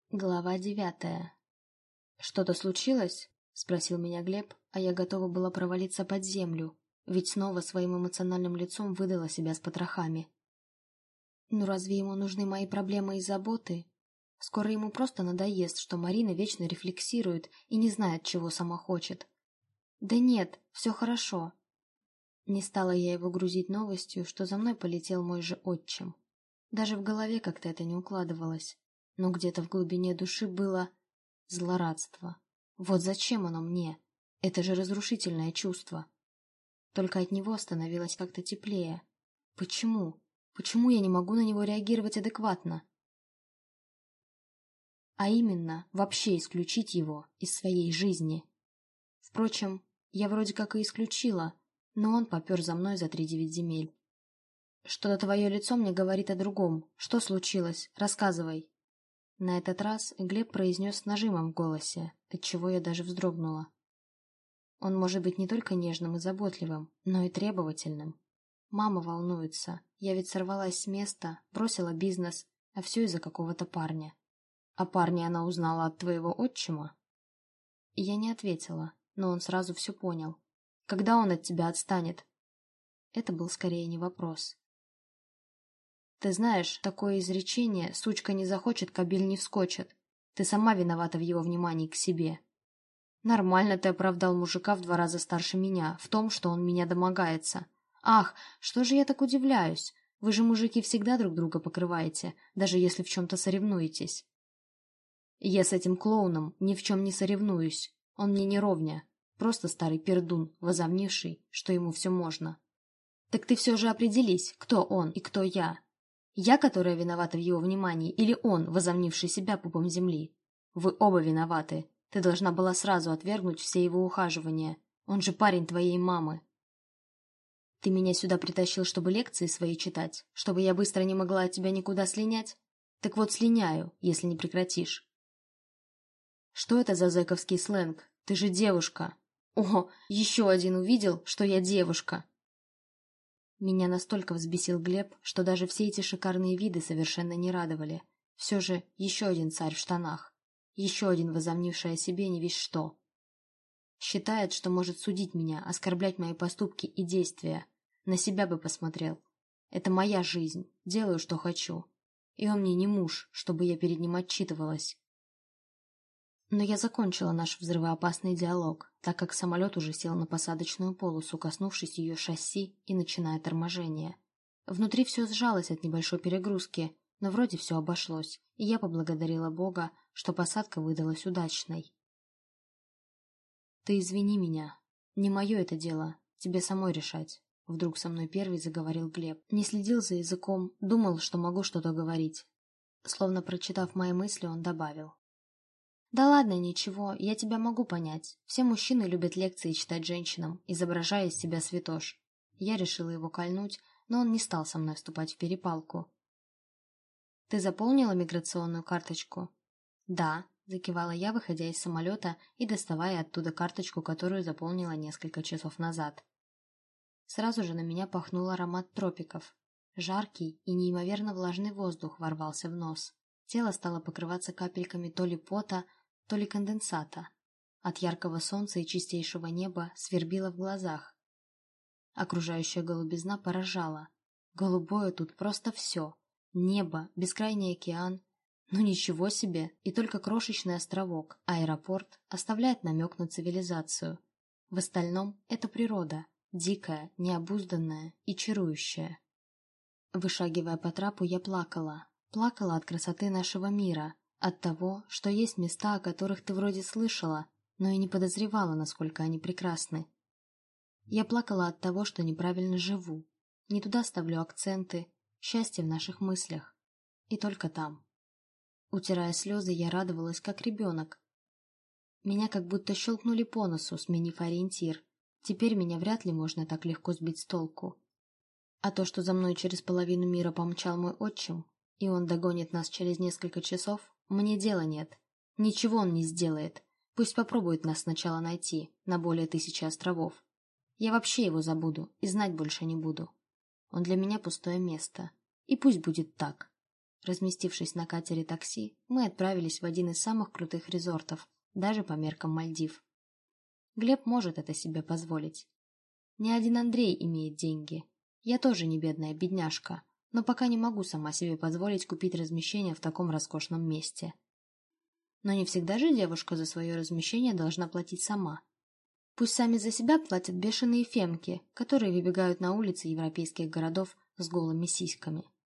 Глава 9. «Что-то случилось?» — спросил меня Глеб, а я готова была провалиться под землю, ведь снова своим эмоциональным лицом выдала себя с потрохами. Ну разве ему нужны мои проблемы и заботы? Скоро ему просто надоест, что Марина вечно рефлексирует и не знает, чего сама хочет. Да нет, все хорошо. Не стала я его грузить новостью, что за мной полетел мой же отчим. Даже в голове как-то это не укладывалось. Но где-то в глубине души было злорадство. Вот зачем оно мне? Это же разрушительное чувство. Только от него становилось как-то теплее. Почему? Почему я не могу на него реагировать адекватно? А именно, вообще исключить его из своей жизни. Впрочем, я вроде как и исключила, но он попер за мной за 3-9 земель. Что-то твое лицо мне говорит о другом. Что случилось? Рассказывай. На этот раз Глеб произнес с нажимом в голосе, отчего я даже вздрогнула. Он может быть не только нежным и заботливым, но и требовательным. Мама волнуется. Я ведь сорвалась с места, бросила бизнес, а все из-за какого-то парня. А парня она узнала от твоего отчима? И я не ответила, но он сразу все понял. Когда он от тебя отстанет? Это был скорее не вопрос. Ты знаешь, такое изречение «сучка не захочет, кобель не вскочит». Ты сама виновата в его внимании к себе. Нормально ты оправдал мужика в 2 раза старше меня, в том, что он меня домогается. Ах, что же я так удивляюсь? Вы же, мужики, всегда друг друга покрываете, даже если в чем-то соревнуетесь. Я с этим клоуном ни в чем не соревнуюсь. Он мне не ровня. Просто старый пердун, возомнивший, что ему все можно. Так ты все же определись, кто он и кто я. Я, которая виновата в его внимании, или он, возомнивший себя пупом земли? Вы оба виноваты. Ты должна была сразу отвергнуть все его ухаживания. Он же парень твоей мамы. Ты меня сюда притащил, чтобы лекции свои читать? Чтобы я быстро не могла от тебя никуда слинять? Так вот слиняю, если не прекратишь. Что это за зэковский сленг? Ты же девушка. О, еще один увидел, что я девушка. Меня настолько взбесил Глеб, что даже все эти шикарные виды совершенно не радовали. Все же еще один царь в штанах. Еще один возомнивший о себе не весь что. Считает, что может судить меня, оскорблять мои поступки и действия. На себя бы посмотрел. Это моя жизнь, делаю, что хочу. И он мне не муж, чтобы я перед ним отчитывалась. Но я закончила наш взрывоопасный диалог, так как самолет уже сел на посадочную полосу, коснувшись ее шасси и начиная торможение. Внутри все сжалось от небольшой перегрузки, но вроде все обошлось, и я поблагодарила Бога, что посадка выдалась удачной. «Ты извини меня. Не мое это дело. Тебе самой решать», — вдруг со мной первый заговорил Глеб. Не следил за языком, думал, что могу что-то говорить. Словно прочитав мои мысли, он добавил. «Да ладно, ничего, я тебя могу понять. Все мужчины любят лекции читать женщинам, изображая из себя святош». Я решила его кольнуть, но он не стал со мной вступать в перепалку. «Ты заполнила миграционную карточку?» «Да», — закивала я, выходя из самолета и доставая оттуда карточку, которую заполнила несколько часов назад. Сразу же на меня пахнул аромат тропиков. Жаркий и неимоверно влажный воздух ворвался в нос. Тело стало покрываться капельками то ли пота, то ли конденсата. От яркого солнца и чистейшего неба свербило в глазах. Окружающая голубизна поражала. Голубое тут просто все. Небо, бескрайний океан. Ну ничего себе, и только крошечный островок, аэропорт, оставляет намек на цивилизацию. В остальном это природа, дикая, необузданная и чарующая. Вышагивая по трапу, я плакала. Плакала от красоты нашего мира, от того, что есть места, о которых ты вроде слышала, но и не подозревала, насколько они прекрасны. Я плакала от того, что неправильно живу, не туда ставлю акценты, счастье в наших мыслях. И только там. Утирая слезы, я радовалась, как ребенок. Меня как будто щелкнули по носу, сменив ориентир. Теперь меня вряд ли можно так легко сбить с толку. А то, что за мной через половину мира помчал мой отчим, и он догонит нас через несколько часов, мне дела нет. Ничего он не сделает. Пусть попробует нас сначала найти, на более 1000 островов. Я вообще его забуду и знать больше не буду. Он для меня пустое место. И пусть будет так. Разместившись на катере такси, мы отправились в один из самых крутых резортов, даже по меркам Мальдив. Глеб может это себе позволить. Не один Андрей имеет деньги. Я тоже не бедная бедняжка, но пока не могу сама себе позволить купить размещение в таком роскошном месте. Но не всегда же девушка за свое размещение должна платить сама. Пусть сами за себя платят бешеные фемки, которые выбегают на улицы европейских городов с голыми сиськами.